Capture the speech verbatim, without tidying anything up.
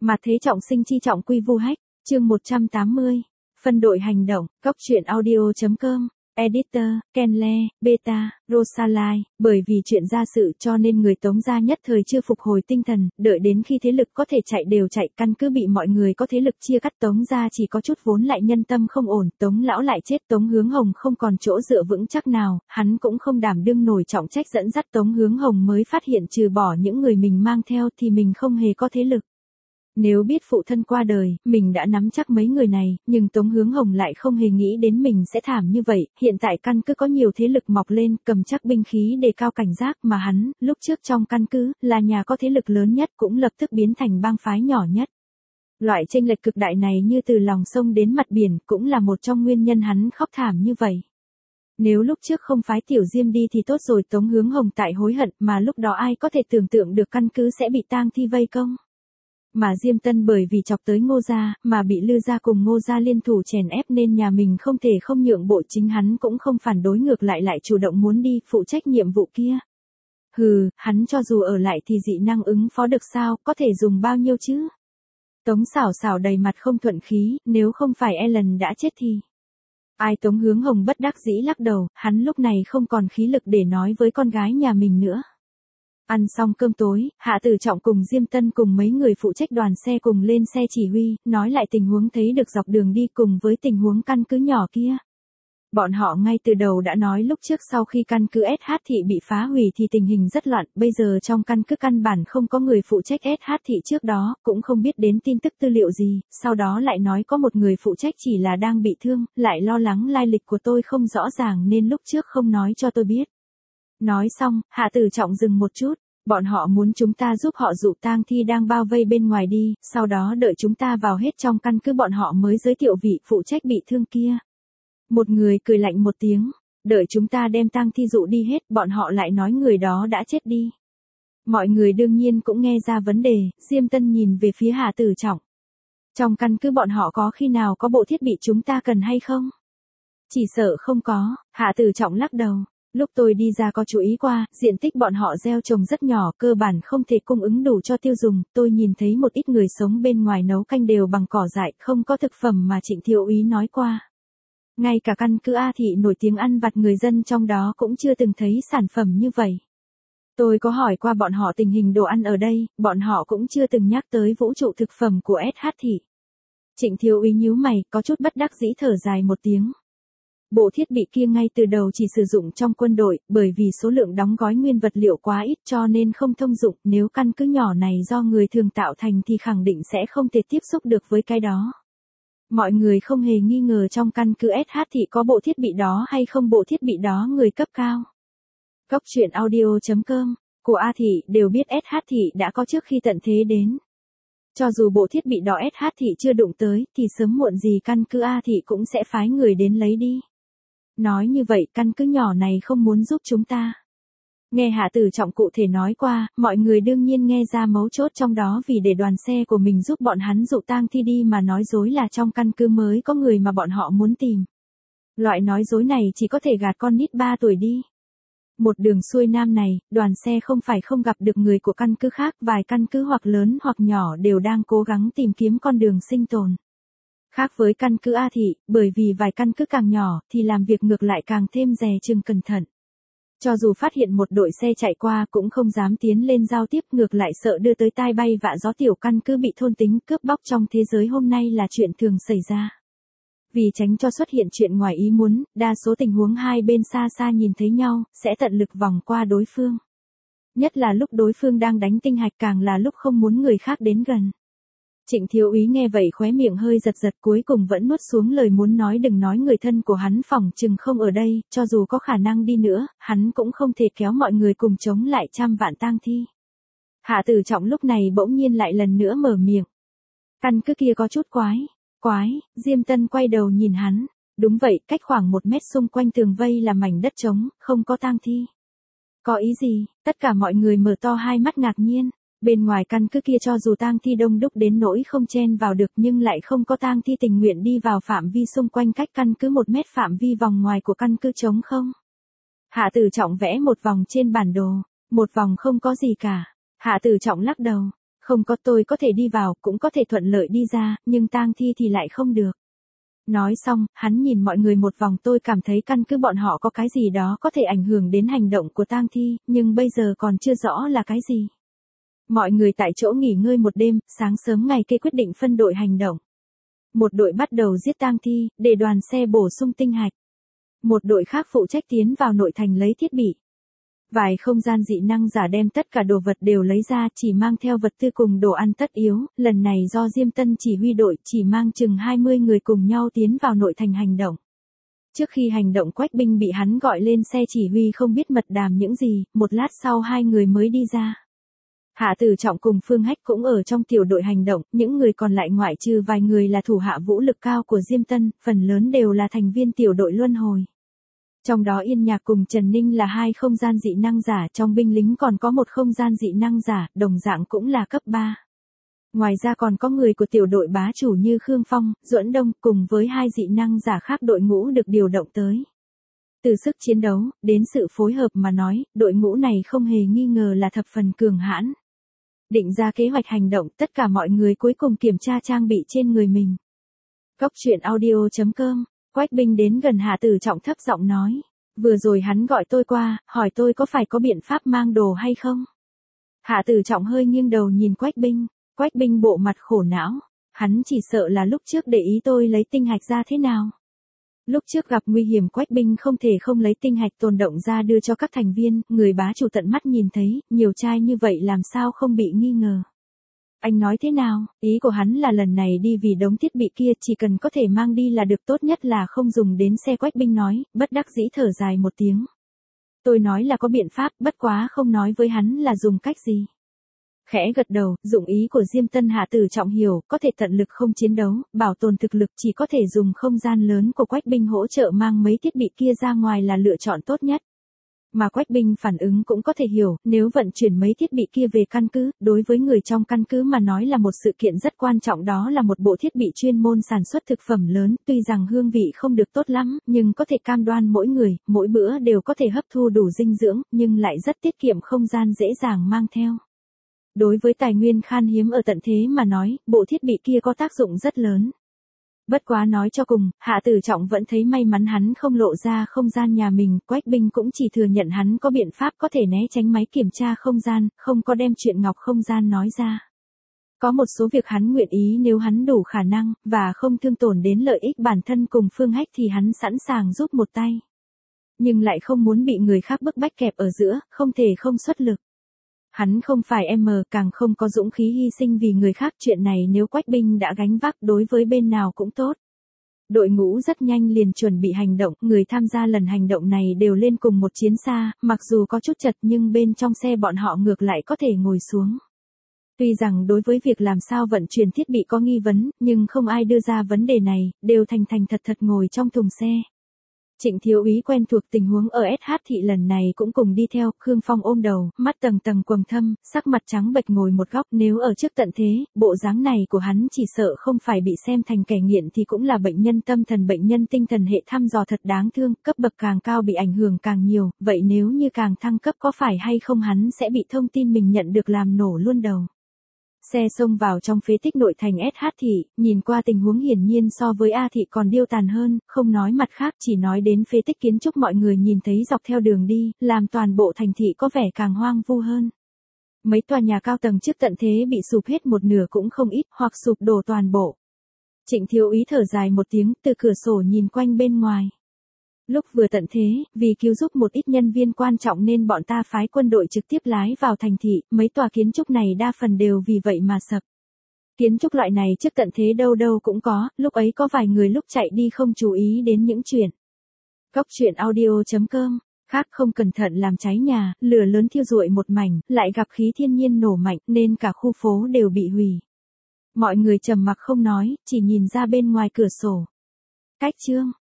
Mà thế trọng sinh chi trọng quy vu hách, chương một trăm tám mươi. Phân đội hành động, góc truyện audio chấm com. Editor, Kenle, Beta, Rosalai, bởi vì chuyện gia sự cho nên người Tống gia nhất thời chưa phục hồi tinh thần, đợi đến khi thế lực có thể chạy đều chạy, căn cứ bị mọi người có thế lực chia cắt, Tống gia chỉ có chút vốn lại nhân tâm không ổn, Tống lão lại chết, Tống Hướng Hồng không còn chỗ dựa vững chắc nào, hắn cũng không đảm đương nổi trọng trách dẫn dắt Tống Hướng Hồng mới phát hiện trừ bỏ những người mình mang theo thì mình không hề có thế lực. Nếu biết phụ thân qua đời, mình đã nắm chắc mấy người này, nhưng Tống Hướng Hồng lại không hề nghĩ đến mình sẽ thảm như vậy, hiện tại căn cứ có nhiều thế lực mọc lên, cầm chắc binh khí đề cao cảnh giác mà hắn, lúc trước trong căn cứ, là nhà có thế lực lớn nhất cũng lập tức biến thành bang phái nhỏ nhất. Loại chênh lệch cực đại này như từ lòng sông đến mặt biển, cũng là một trong nguyên nhân hắn khóc thảm như vậy. Nếu lúc trước không phái Tiểu Diêm đi thì tốt rồi, Tống Hướng Hồng tại hối hận, mà lúc đó ai có thể tưởng tượng được căn cứ sẽ bị tang thi vây công. Mà Diêm Tân bởi vì chọc tới Ngô gia, mà bị Lư gia cùng Ngô gia liên thủ chèn ép nên nhà mình không thể không nhượng bộ, chính hắn cũng không phản đối, ngược lại lại chủ động muốn đi phụ trách nhiệm vụ kia. Hừ, hắn cho dù ở lại thì dị năng ứng phó được sao, có thể dùng bao nhiêu chứ? Tống Xảo Xảo đầy mặt không thuận khí, nếu không phải Ellen đã chết thì... Ai? Tống Hướng Hồng bất đắc dĩ lắc đầu, hắn lúc này không còn khí lực để nói với con gái nhà mình nữa. Ăn xong cơm tối, Hạ Tử Trọng cùng Diêm Tân cùng mấy người phụ trách đoàn xe cùng lên xe chỉ huy, nói lại tình huống thấy được dọc đường đi cùng với tình huống căn cứ nhỏ kia. Bọn họ ngay từ đầu đã nói lúc trước sau khi căn cứ ét hát thị bị phá hủy thì tình hình rất loạn, bây giờ trong căn cứ căn bản không có người phụ trách ét hát thị trước đó, cũng không biết đến tin tức tư liệu gì, sau đó lại nói có một người phụ trách chỉ là đang bị thương, lại lo lắng lai lịch của tôi không rõ ràng nên lúc trước không nói cho tôi biết. Nói xong, Hạ Tử Trọng dừng một chút, bọn họ muốn chúng ta giúp họ dụ tang thi đang bao vây bên ngoài đi, sau đó đợi chúng ta vào hết trong căn cứ bọn họ mới giới thiệu vị phụ trách bị thương kia. Một người cười lạnh một tiếng, đợi chúng ta đem tang thi dụ đi hết, bọn họ lại nói người đó đã chết đi. Mọi người đương nhiên cũng nghe ra vấn đề, Diêm Tân nhìn về phía Hạ Tử Trọng. Trong căn cứ bọn họ có khi nào có bộ thiết bị chúng ta cần hay không? Chỉ sợ không có, Hạ Tử Trọng lắc đầu. Lúc tôi đi ra có chú ý qua, diện tích bọn họ gieo trồng rất nhỏ, cơ bản không thể cung ứng đủ cho tiêu dùng, tôi nhìn thấy một ít người sống bên ngoài nấu canh đều bằng cỏ dại, không có thực phẩm mà Trịnh Thiếu úy nói qua. Ngay cả căn cứ A thị nổi tiếng ăn vặt người dân trong đó cũng chưa từng thấy sản phẩm như vậy. Tôi có hỏi qua bọn họ tình hình đồ ăn ở đây, bọn họ cũng chưa từng nhắc tới vũ trụ thực phẩm của ét hát thị. Trịnh Thiếu úy nhíu mày, có chút bất đắc dĩ thở dài một tiếng. Bộ thiết bị kia ngay từ đầu chỉ sử dụng trong quân đội, bởi vì số lượng đóng gói nguyên vật liệu quá ít cho nên không thông dụng, nếu căn cứ nhỏ này do người thường tạo thành thì khẳng định sẽ không thể tiếp xúc được với cái đó. Mọi người không hề nghi ngờ trong căn cứ ét hát thị có bộ thiết bị đó hay không, bộ thiết bị đó người cấp cao. Góc truyện audio chấm com, của A thị đều biết ét hát thị đã có trước khi tận thế đến. Cho dù bộ thiết bị đó ét hát thị chưa đụng tới thì sớm muộn gì căn cứ A thị cũng sẽ phái người đến lấy đi. Nói như vậy căn cứ nhỏ này không muốn giúp chúng ta. Nghe Hạ Tử Trọng cụ thể nói qua, mọi người đương nhiên nghe ra mấu chốt trong đó, vì để đoàn xe của mình giúp bọn hắn dụ tang thi đi mà nói dối là trong căn cứ mới có người mà bọn họ muốn tìm. Loại nói dối này chỉ có thể gạt con nít ba tuổi đi. Một đường xuôi nam này, đoàn xe không phải không gặp được người của căn cứ khác, vài căn cứ hoặc lớn hoặc nhỏ đều đang cố gắng tìm kiếm con đường sinh tồn. Khác với căn cứ A thị, bởi vì vài căn cứ càng nhỏ thì làm việc ngược lại càng thêm dè chừng cẩn thận. Cho dù phát hiện một đội xe chạy qua cũng không dám tiến lên giao tiếp, ngược lại sợ đưa tới tai bay vạ gió, tiểu căn cứ bị thôn tính cướp bóc trong thế giới hôm nay là chuyện thường xảy ra. Vì tránh cho xuất hiện chuyện ngoài ý muốn, đa số tình huống hai bên xa xa nhìn thấy nhau, sẽ tận lực vòng qua đối phương. Nhất là lúc đối phương đang đánh tinh hạch, càng là lúc không muốn người khác đến gần. Trịnh Thiếu úy nghe vậy khóe miệng hơi giật giật, cuối cùng vẫn nuốt xuống lời muốn nói, đừng nói người thân của hắn phỏng chừng không ở đây, cho dù có khả năng đi nữa, hắn cũng không thể kéo mọi người cùng chống lại trăm vạn tang thi. Hạ Tử Trọng lúc này bỗng nhiên lại lần nữa mở miệng. Căn cứ kia có chút quái, quái, Diêm Tân quay đầu nhìn hắn, đúng vậy, cách khoảng một mét xung quanh tường vây là mảnh đất trống, không có tang thi. Có ý gì? Tất cả mọi người mở to hai mắt ngạc nhiên. Bên ngoài căn cứ kia cho dù tang thi đông đúc đến nỗi không chen vào được nhưng lại không có tang thi tình nguyện đi vào phạm vi xung quanh cách căn cứ một mét phạm vi vòng ngoài của căn cứ trống không. Hạ Tử Trọng vẽ một vòng trên bản đồ, một vòng không có gì cả. Hạ Tử Trọng lắc đầu, Không có, tôi có thể đi vào, cũng có thể thuận lợi đi ra, nhưng tang thi thì lại không được. Nói xong, hắn nhìn mọi người một vòng, tôi cảm thấy căn cứ bọn họ có cái gì đó có thể ảnh hưởng đến hành động của tang thi, nhưng bây giờ còn chưa rõ là cái gì. Mọi người tại chỗ nghỉ ngơi một đêm, sáng sớm ngày kia quyết định phân đội hành động. Một đội bắt đầu giết tang thi, để đoàn xe bổ sung tinh hạch. Một đội khác phụ trách tiến vào nội thành lấy thiết bị. Vài không gian dị năng giả đem tất cả đồ vật đều lấy ra, chỉ mang theo vật tư cùng đồ ăn tất yếu, lần này do Diêm Tân chỉ huy đội, chỉ mang chừng hai mươi người cùng nhau tiến vào nội thành hành động. Trước khi hành động Quách Binh bị hắn gọi lên xe chỉ huy không biết mật đàm những gì, một lát sau hai người mới đi ra. Hạ Tử Trọng cùng Phương Hách cũng ở trong tiểu đội hành động, những người còn lại ngoại trừ vài người là thủ hạ vũ lực cao của Diêm Tân, phần lớn đều là thành viên tiểu đội luân hồi. Trong đó Yên Nhạc cùng Trần Ninh là hai không gian dị năng giả, trong binh lính còn có một không gian dị năng giả, đồng dạng cũng là cấp ba. Ngoài ra còn có người của tiểu đội bá chủ như Khương Phong, Duẫn Đông cùng với hai dị năng giả khác đội ngũ được điều động tới. Từ sức chiến đấu, đến sự phối hợp mà nói, đội ngũ này không hề nghi ngờ là thập phần cường hãn. Định ra kế hoạch hành động, tất cả mọi người cuối cùng kiểm tra trang bị trên người mình. Cốc truyện audio chấm com, Quách Binh đến gần Hạ Tử Trọng thấp giọng nói. Vừa rồi hắn gọi tôi qua, hỏi tôi có phải có biện pháp mang đồ hay không? Hạ Tử Trọng hơi nghiêng đầu nhìn Quách Binh, Quách Binh bộ mặt khổ não. Hắn chỉ sợ là lúc trước để ý tôi lấy tinh hạch ra thế nào. Lúc trước gặp nguy hiểm Quách Binh không thể không lấy tinh hạch tồn động ra đưa cho các thành viên, người bá chủ tận mắt nhìn thấy, nhiều chai như vậy làm sao không bị nghi ngờ. Anh nói thế nào, ý của hắn là lần này đi vì đống thiết bị kia chỉ cần có thể mang đi là được, tốt nhất là không dùng đến xe. Quách Binh nói, bất đắc dĩ thở dài một tiếng. Tôi nói là có biện pháp, bất quá không nói với hắn là dùng cách gì. Khẽ gật đầu, dụng ý của Diêm Tân Hạ Tử Trọng hiểu, có thể tận lực không chiến đấu, bảo tồn thực lực, chỉ có thể dùng không gian lớn của Quách Binh hỗ trợ mang mấy thiết bị kia ra ngoài là lựa chọn tốt nhất. Mà Quách Binh phản ứng cũng có thể hiểu, nếu vận chuyển mấy thiết bị kia về căn cứ, đối với người trong căn cứ mà nói là một sự kiện rất quan trọng, đó là một bộ thiết bị chuyên môn sản xuất thực phẩm lớn, tuy rằng hương vị không được tốt lắm, nhưng có thể cam đoan mỗi người, mỗi bữa đều có thể hấp thu đủ dinh dưỡng, nhưng lại rất tiết kiệm không gian, dễ dàng mang theo. Đối với tài nguyên khan hiếm ở tận thế mà nói, bộ thiết bị kia có tác dụng rất lớn. Bất quá nói cho cùng, Hạ Tử Trọng vẫn thấy may mắn hắn không lộ ra không gian nhà mình, Quách Binh cũng chỉ thừa nhận hắn có biện pháp có thể né tránh máy kiểm tra không gian, không có đem chuyện ngọc không gian nói ra. Có một số việc hắn nguyện ý nếu hắn đủ khả năng, và không thương tổn đến lợi ích bản thân cùng Phương Hách thì hắn sẵn sàng giúp một tay. Nhưng lại không muốn bị người khác bức bách kẹp ở giữa, không thể không xuất lực. Hắn không phải em mờ, càng không có dũng khí hy sinh vì người khác, chuyện này nếu Quách Binh đã gánh vác đối với bên nào cũng tốt. Đội ngũ rất nhanh liền chuẩn bị hành động, người tham gia lần hành động này đều lên cùng một chiến xa, mặc dù có chút chật nhưng bên trong xe bọn họ ngược lại có thể ngồi xuống. Tuy rằng đối với việc làm sao vận chuyển thiết bị có nghi vấn, nhưng không ai đưa ra vấn đề này, đều thành thành thật thật ngồi trong thùng xe. Trịnh thiếu úy quen thuộc tình huống ở ét hát thị lần này cũng cùng đi theo, Khương Phong ôm đầu, mắt tầng tầng quầng thâm, sắc mặt trắng bệch ngồi một góc, nếu ở trước tận thế, bộ dáng này của hắn chỉ sợ không phải bị xem thành kẻ nghiện thì cũng là bệnh nhân tâm thần, bệnh nhân tinh thần hệ thăm dò thật đáng thương, cấp bậc càng cao bị ảnh hưởng càng nhiều, vậy nếu như càng thăng cấp có phải hay không hắn sẽ bị thông tin mình nhận được làm nổ luôn đầu. Xe xông vào trong phế tích nội thành ét hát thị, nhìn qua tình huống hiển nhiên so với A thị còn điêu tàn hơn, không nói mặt khác, chỉ nói đến phế tích kiến trúc mọi người nhìn thấy dọc theo đường đi, làm toàn bộ thành thị có vẻ càng hoang vu hơn. Mấy tòa nhà cao tầng trước tận thế bị sụp hết một nửa cũng không ít, hoặc sụp đổ toàn bộ. Trịnh thiếu úy thở dài một tiếng, từ cửa sổ nhìn quanh bên ngoài. Lúc vừa tận thế, vì cứu giúp một ít nhân viên quan trọng nên bọn ta phái quân đội trực tiếp lái vào thành thị, mấy tòa kiến trúc này đa phần đều vì vậy mà sập. Kiến trúc loại này trước tận thế đâu đâu cũng có, lúc ấy có vài người lúc chạy đi không chú ý đến những chuyện. Cốc truyện audio chấm com, khác không cẩn thận làm cháy nhà, lửa lớn thiêu rụi một mảnh, lại gặp khí thiên nhiên nổ mạnh nên cả khu phố đều bị hủy. Mọi người trầm mặc không nói, chỉ nhìn ra bên ngoài cửa sổ. Cách chương